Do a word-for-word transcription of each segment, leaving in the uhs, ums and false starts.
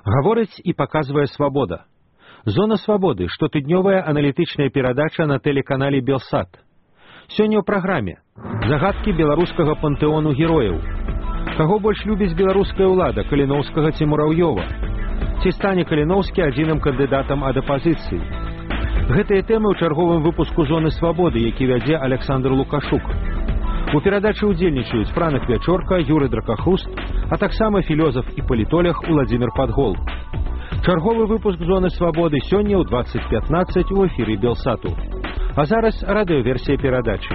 Гаворыць і паказвае свабода. Зона свабоды, штотыднёвая аналітычная перадача на тэлеканале Белсат. Сёння ў праграме загадкі беларускага пантэону герояў. Каго больш любіць беларуская ўлада, Каліноўскага ці Мураўёва? Ці стане Каліноўскі адзіным кандыдатам ад апазіцыі? Гэтыя тэмы ў чарговым выпуску «Зоны свабоды», які вядзе Александр Лукашук. У перадачы ўдзельнічаюць Франак Вячорка, Юры Дракахруст, а таксама філёзаф і палітолог Уладзімір Падгол. Чарговы выпуск «Зоны свабоды» сёння ў двадцать пятнадцать у эфіры Белсату. А зараз радыёверсія перадачы.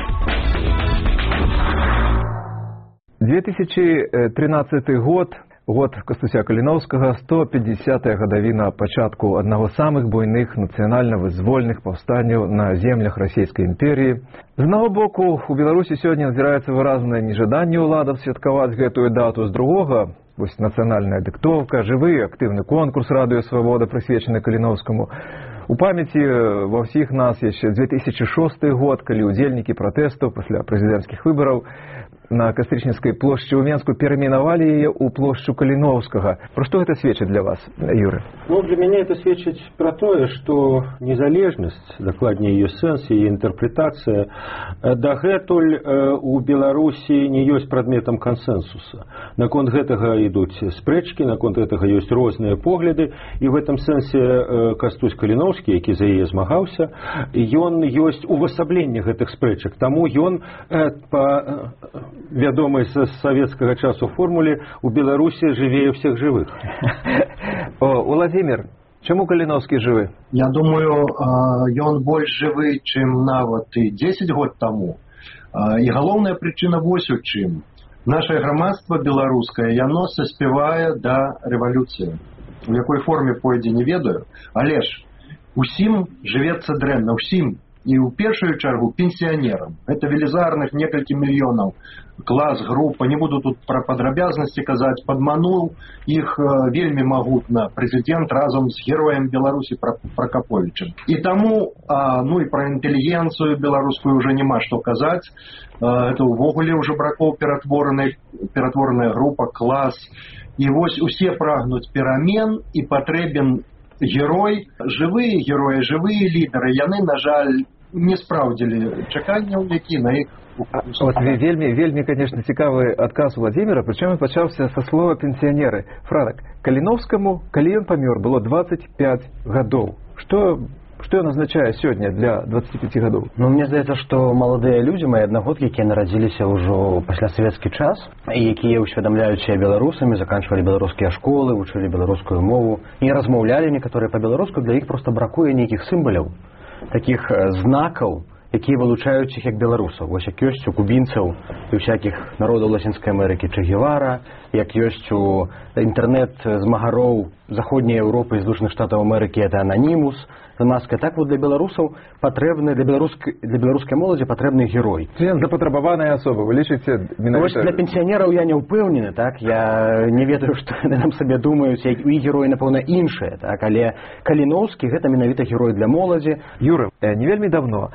две тысячи тринадцатый год, год Кастуся Каліноўскага, сто пятьдесятая гадавіна пачатку аднаго з самых буйных нацыянальна-вызвольных паўстанняў на землях Расійскай імперіі. З аднаго боку, у Беларусі сёння назіраецца выразнае нежаданне ўладаў святкаваць гэтую дату, з другога вось нацыянальная дыктоўка, жывы актыўны конкурс «Радыё Свабода», прысвечаны Каліноўскаму. У памяці ва ўсіх нас яшчэ две тысячи шосты год, калі ўдзельнікі пратэстаў пасля прэзідэнцкіх выбараў на Кастрычніцкай плошчы ў Менску перайменавалі яе ў плошчу Каліноўскага. Пра што гэта сведчыць для вас, Юры? Ну, для мяне это сведчыць пра тое, што незалежнасць, дакладней яе сэнс, яе інтэрпрэтацыя, дагэтуль у Беларусі не ёсць прадметам кансэнсуса. Наконт гэтага ідуць спрэчкі, наконт гэтага ёсць розныя погляды, і в гэтым сэнсе Кастусь Каліноўскі, які за яе змагаўся, ён ёсць увасабленне гэтых спрэчак. Таму ён па вядомай з савецкага часу формуле у Беларусі жывее всех жывых. Уладзімір, чаму Каліноўскі жывы? Я думаю, ён больш жывы, чым нават і дзесяць год таму. І галоўная прычына вось у чым. Нашае грамадства беларускае, яно саспявае да рэвалюцыі. У якой форме пойдзе, не ведаю, але ж усім жывецца дрэнна, усім. І ў першую чаргу пенсіянерам. Это велізарных некалькі мільёнаў клас, група. Не буду тут пра падрабязнасці казаць. Падмануў іх вельмі магутна прэзідэнт разам з героем Беларусі Пракаповічам. І таму, ну і пра інтэлігенцыю беларускую ўжо няма што казаць. Это ўвогуле ўжо бракоў ператвораная група, клас. І вось усе прагнуць перамен, і патрэбен герой, жывыя героі, жывыя лідары, яны, на жаль, не спраўдзілі чаканняў, які на іх вот, вельмі, вельмі, конечно, цікавы адказ Уладзіміра, прычым пачаўся са слова пенсіянеры. Франак, Каліноўскаму, калі ён памёр, было двадцать пять гадоў. Што Што ён азначае сёння для двадцати пяти гадоў? Ну, мне здаецца, што маладыя людзі, мае аднагодкі, якія нарадзіліся ўжо пасля савецкі час, і якія ўсведамляюць сябе беларусамі, заканчвалі беларускія школы, вучылі беларускую мову, і размаўлялі некаторыя па-беларуску, для іх проста бракуе нейкіх сімваляў, такіх знакаў, якія вылучаюць іх як беларусаў. Вось як ёсць у кубінцаў і ўсякіх народаў Лацінскай Амерыкі Че Гевара, як ёсць у інтэрнэт-змагароў заходняй Еўропы і Злучаных Штатаў Амерыкі это ананімус, маска. Так вот для беларусаў патрэбны, для беларускай, для беларускай моладзі патрэбны герой. Запатрабаваная асоба, вы лічыце менавіта... Вось для пенсіянераў я не ўпэўнены, так? Я не ведаю, што яны нам сабе думаюць, і героі, напэўна, іншыя, так? Але Каліноўскі гэта менавіта герой для моладзі. Юра, не вельмі давно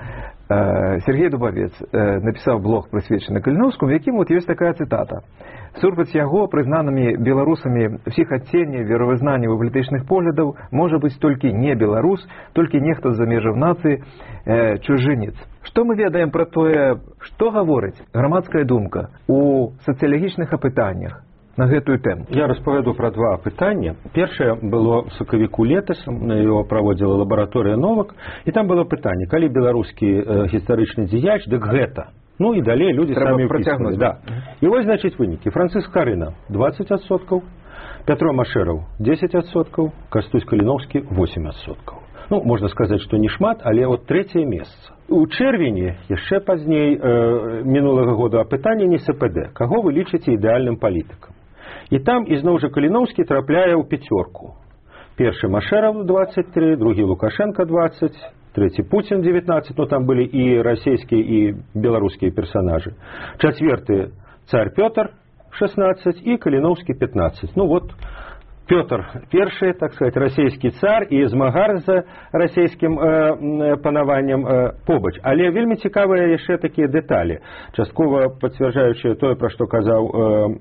Сергей Дубавец напісаў блог, прысвечаны Каліноўскаму, в якім вот ёсць такая цытата. Супраць яго прызнанымі беларусамі ўсіх адценняў, веравызнанняў і палітычных поглядаў можа быць толькі не беларус, толькі нехта з-за межаў нацыі, э, чужынец. Што мы ведаем пра тое, што гаворыць грамадская думка у сацыялагічных апытаннях на гэтую тэму? Я распавяду пра два пытання. Першае было в сакавіку летась, яго праводзіла лабараторыя Новак, і там было пытанне, калі беларускі э, гістарычны дзеяч, дык гэта. Ну і далей людзі самі ўпісвалі. Да. І вось, значыць, вынікі. Францыск Карына двадцать адсоткаў, Пятро Машэраў дзесяць адсоткаў, Кастусь Каліноўскі восемь адсоткаў. Ну, можна сказаць, што не шмат, але от трэцяе месца. У чэрвені, яшчэ пазней э, мінулага года, апытанне не С П Д. Каго вы лічыце ідэальным палітыкам? І там ізноў жа Каліноўскі трапляе ў пяцёрку. Першы Машэраў двадцать три, другі Лукашенко двадцать, третий Путин девятнадцать, но там были и российские, и белорусские персонажи. Четвертый царь Петр шестнадцать и Калиновский пятнадцать. Ну вот Петр I, так сказать, расійскі цар і змагар з расійскім э, панаваннем э, побач. Але вельмі цікавыя яшчэ такія дэталі, часткова пацвярджаючыя тое, пра што казаў э,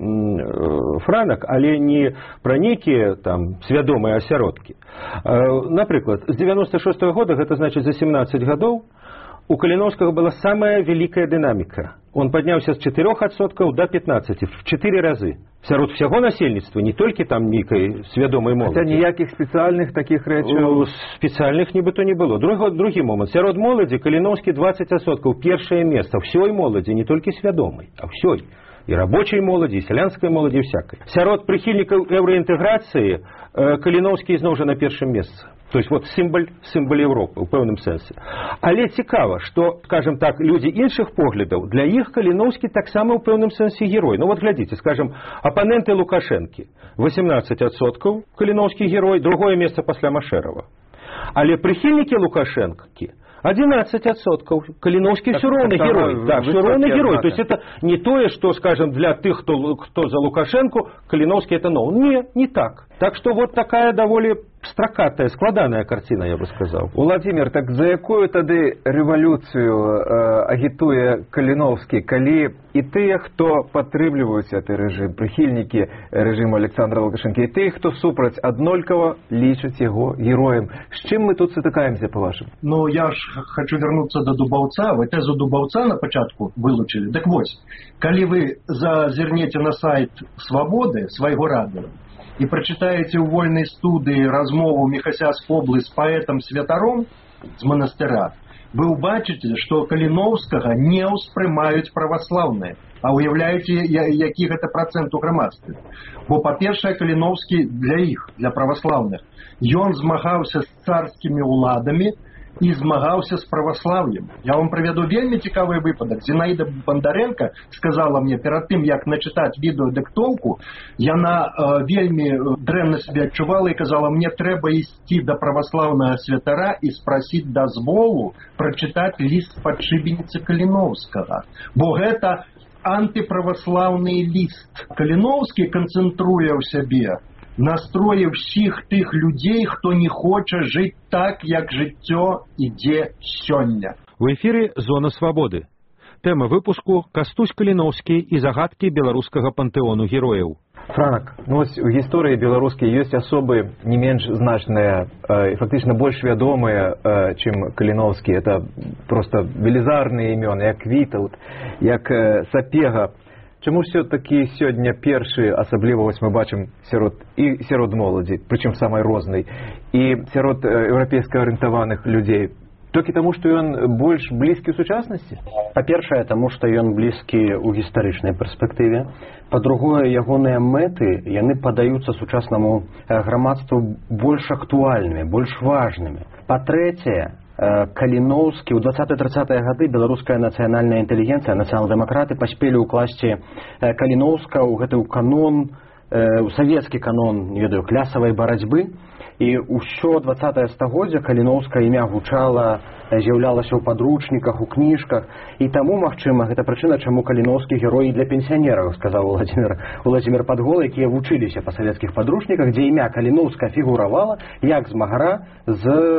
э, Франак, але не пра нейкія там свядомыя асяродкі. Э, напрыклад, з девяносто шестого года, гэта значыць за семнадцать гадоў, у Каліноўскага была самая вялікая дынаміка. Он подняўся з чатырох адсоткаў до пятнадцати, в чатыры разы. Сярод всяго насельніцтва, не толькі там нейкай свядомай моладзі. Хаця ніякіх спецыяльных такіх рэчаў... Спецыяльных нібыто не было. Другі, другі момант. Сярод моладзі Каліноўскі двадцать адсоткаў, першае месца. Всёй моладзі, не толькі свядомай, а всёй. І рабочай моладзі, і сялянскай моладзі, всякай. Сярод прыхільнікаў еўраінтэграцыі э, Каліноўскі ізноў жа на першым месцы. То есть вот сімбаль, сімбаль Европы ў пэўным сэнсе. Але цікава, што, скажем так, людзі іншых поглядаў, для іх Каліноўскі таксама ў пэўным сэнсе герой. Ну вот глядзіце, скажем, апаненты Лукашэнкі. восемнадцать адсоткаў Каліноўскі герой, другое месца пасля Машэрава. Але прыхільнікі Лукашэнкі одиннадцать адсоткаў. Каліноўскі все равно герой. Да, все равно герой. То есть это не то, что, скажем, для тех, кто, кто за Лукашенко, Каліноўскі это но. Не, не так. Так что вот такая довольно стракатая, складаная картина, я бы сказал. Владимир, так за якую тады рэвалюцыю э, агітуе Каліноўскі, калі і тыя, хто падтрымліваюць гэты рэжым, прыхільнікі рэжыму Александра Лукашэнкі, і тыя, хто супраць, аднолькава лічаць яго героем. З чым мы тут сутыкаемся, па-вашаму? Ну, я ж хочу вернуться до Дубаўца. Вы тезу Дубаўца на пачатку вылучили. Так вось, калі вы зазірнеце на сайт Свабоды, свайго радыё, і прачытаеце ў вольнай студыі размову Міхася Скоблы з паэтам Святаром з манастыра, вы ўбачыце, што Каліноўскага не ўспрымаюць праваслаўныя. А уяўляеце, які гэта працэнт у грамадстве? Бо, па-першае, Каліноўскі для іх, для праваслаўных, ён змагаўся з царскімі ўладамі і змагаўся з праваслаўем. Я вам прывяду вельмі цікавы выпадак. Зінаіда Бандарэнка сказала мне, перад тым, як начытаць відэодыктоўку, яна э, вельмі дрэнна себе адчувала і казала, мне трэба ісці да праваслаўнага святара і спрасіць дазволу прачытаць ліст падшыбеніцы Каліноўскага. Бо гэта антыправаслаўны ліст. Каліноўскі канцэнтруе ў сябе настрої всіх тих людей, хто не хоче жити так, як життя ідзе сёння. У эфіры «Зона свабоды». Тэма выпуску «Кастусь Каліноўскі і загадкі беларускага пантэону герояў». Франак, ну вось у гісторыі беларускай ёсць асобы не менш значныя і фактычна больш вядомыя, чым Каліноўскі. Это просто велізарныя імёны, як Вітаўт, як Сапега. Чаму все-таки сёння першы, асабліва вось мы бачым сярод і сярод моладзі, прычым самай рознай, і сярод еўрапейска арыентаваных людзей, толькі таму, што ён больш блізкі ў сучаснасці? Па-першае, таму што ён блізкі ў гістарычнай перспектыве. Па-другое, ягоныя мэты, яны падаюцца сучаснаму грамадству больш актуальнымі, больш важнымі. Па-трэцяе, Каліноўскі, у двадцатыя-трыццатыя гады беларуская нацыянальная інтэлігенцыя, нацыянал-дэмакраты паспелі ўкласці Каліноўска ў гэты канон, у савецкі канон, не ведаю, клясавай барацьбы. І ўсё двадцатае стагоддзя Каліноўскае імя гучала, з'яўлялася ў падручніках, у кніжках. І таму, магчыма, гэта прычына, чаму Каліноўскі герой для пенсіянераў, сказаў Владимир, Владимир Падгол, якія вучыліся па савецкіх падручніках, дзе імя Каліноўска фігуравала як змагара з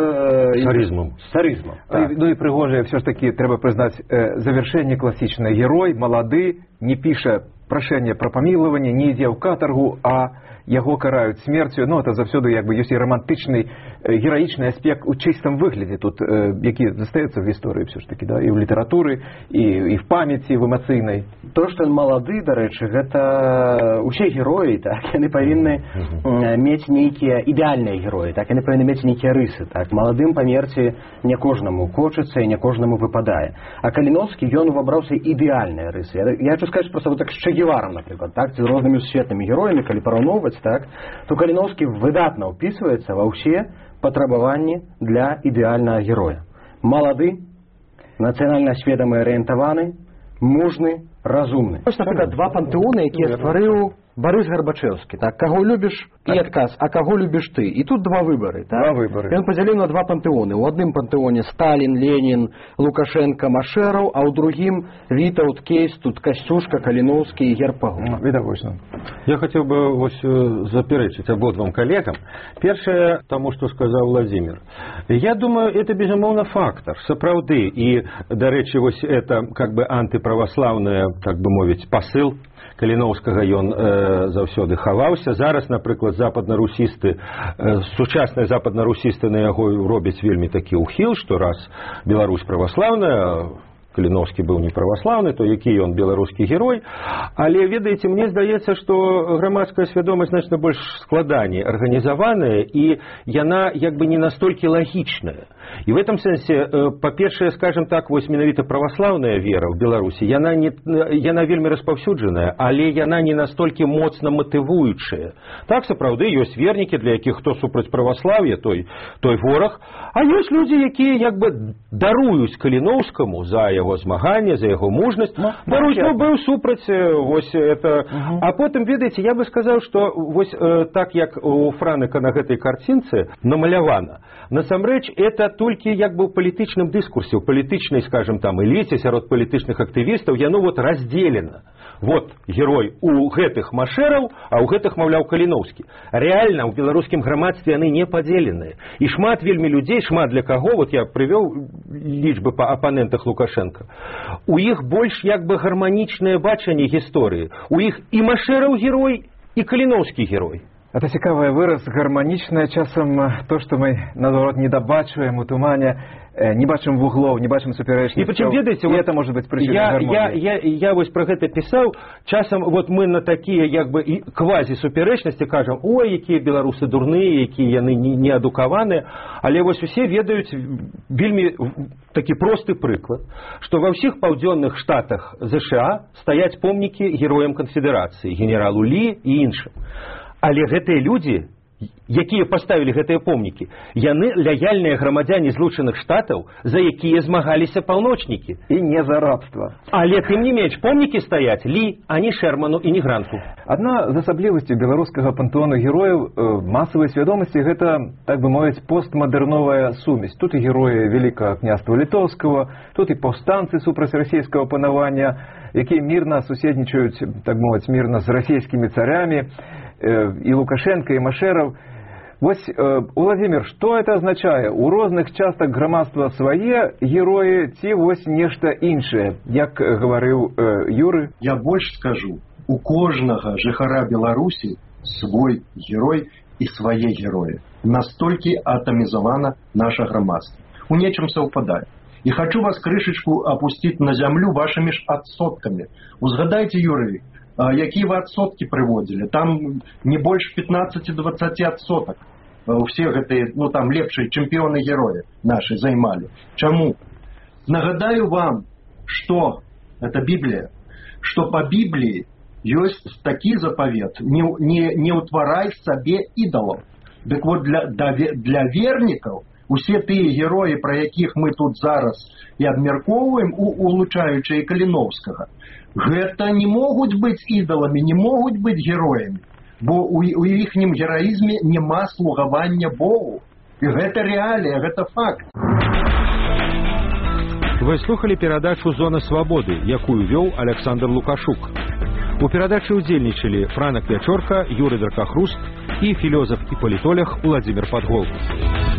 царызмам. царызмам. Так. Ну і прыгожае, все ж таки, трэба прызнаць, завяршэнне класічнае. Герой, малады, не піша прашэнне пра памілаванне, не ідзе ў катаргу, а яго караюць смерцю. Ну, это заўсёды як бы ёсць і романтычны, гераічны аспект у чыстым выглядзе тут, які застаецца в гісторыі все ж таки, да, і ў літаратуры, і, і в памяці, в эмацыйнай. То, што ён малады, дарэчы, гэта усе героі, так, яны павінны uh-huh. мець нейкія ідэальныя героі, так, яны павінны мець нейкія рысы, так. Маладым памерці не кожнаму хочацца і не кожнаму выпадае. А Каліноўскі, ён увабраўся ідэальныя рысы. Я, я хочу сказаць, просто вот так з Че Геваром, напрыклад, так, з рознымі сусветнымі героямі, калі параўноўваць, так, то Каліноўскі выдатна ўпісваецца ва ўсе патрабаванні для ідэальнага героя. Малады, нацыянальна сведамы арыентаваны, мужны, разумны. Вось, напрыклад, два пантэоны, якія стварыў Барыс Гарбачэўскі, так, каго любіш, і адказ, а каго любіш ты? І тут два выбары, так? Два выбары. Ён падзяліў на два пантэоны. У адным пантэоне Сталін, Ленін, Лукашенко, Машэраў, а ў другім Вітаўт, Кейс, тут Касцюшка, Каліноўскі і Герпагу. Відавочна. Я хотел бы вось заперечить обоим коллегам. Первое, тому, что сказал Владимир. Я думаю, это, безумовно, фактор, сапраўды. И, до речи, вось это как бы антиправославное, как бы мовить, посыл Каліноўскага ён э, заўсёды хаваўся. Зараз, напрыклад, западна-русісты, э, сучасныя западна-русісты на яго робяць вельмі такі ўхіл, што раз Беларусь праваслаўная, Каліноўскі быў не праваслаўны, то які ён беларускі герой. Але, ведаеце, мне здаецца, што грамадская свядомасць значна больш складаней арганізаваная, і яна як бы не настолькі лагічная. І в этом сэнсе, па-першае, скажем так, вось менавіта праваслаўная вера ў Беларусі, яна, не, яна вельмі распаўсюджаная, але яна не настолькі моцна матывуючая. Так, сапраўды, ёсць вернікі, для якіх хто супраць праваслаўя, той, той вораг, а ёсць людзі, якія як бы даруюць Каліноўскаму за яго змаганне, за яго мужнасць, даруюць, ну, быў супраць, вось это. Uh-huh. А потым, ведаеце, я бы сказаў, што вось э, так, як у Франека на гэтай карцінцы намалявана, насамрэч, это толькі як бы ў палітычным дыскурсе, ў палітычнай, скажем, там, эліце, сярод палітычных актывістаў, яно вот разделена. Вот герой у гэтых Машэраў, а ў гэтых, маўляў, Каліноўскі. Реально, ў беларускім грамадстве яны не падзеленыя. І шмат вельмі людзей, шмат для каго, вот я прывёў лічбы па апанентах Лукашенка, у іх больш як бы гарманічнае бачанне гісторыі. У іх і Машэраў герой, і Каліноўскі герой. Это цікавый выраз, гарманічнае, часам то, што мы, наадварот, не дабачваем у тумане, не бачым вуглоў, не бачым суперечнасцяў. І прычым, ведаеце, вот, это можа быць прычынай гармоніі. Я, я, я, я вось пра гэта пісаў, часам вот мы на такія як бы квазі-суперечнасці кажам, ой, якія беларусы дурныя, якія яны неадукаваныя, але вось усе ведаюць вельмі такі просты прыклад, што ва ўсіх паўдзённых штатах ЗША стаяць помнікі героям канфедэрацыі, генералу Лі і іншым. Але гэтыя людзі, якія паставілі гэтыя помнікі, яны лаяльныя грамадзяне Злучаных Штатаў, за якія змагаліся паўночнікі. І не за рабства. Але тым не менш, помнікі стаяць Лі, а не Шэрману і не Гранту. Адна з асаблівасцей беларускага пантэону герояў э, масавай свядомасці гэта, так бы мовіць, постмадэрновая сумесь. Тут і героі Вялікага княства Літоўскага, тут і паўстанцы супраць расійскага панавання, якія мірна суседнічаюць, так мовіць, мірна з расійскімі царямі, і Лукашенко, і Машэраў. Вось, Владимир, што это азначае? У розных частак грамадства свае героі ці вось нешта іншае, як гаварыў Юры? Я больш скажу, у кожнага жыхара Беларусі свой герой і свае героі. Настолькі атамізавана наша грамадства. У нечым саўпадае. І хочу вас крышечку опусціць на зямлю вашымі ж адсоткамі. Узгадайце, Юрый, якія вы адсоткі прыводзілі? Там не больш пятнадцать-двадцать адсотак. Усе гэтыя, ну там лепшыя чэмпіёны героі нашы займалі. Чаму? Нагадаю вам, што это Біблія, што па Бібліі ёсць такі запавет: не, не, не ўтварай сабе ідалаў. Дык вот для, для вернікаў усе тыя героі, пра якіх мы тут зараз і абмяркоўваем, улучаючы і Каліноўскага, гэта не могуць быць ідоламі, не могуць быць героямі, бо у, у іхнім гераізме няма слугавання Богу. І гэта рэалія, гэта факт. Вы слухали перадачу «Зона свабоды», якую вёў Александр Лукашук. У перадачы ўдзельнічалі Франак Пячорка, Юрый Дракахруст і філёзаф і палітолог Владимир Падголков.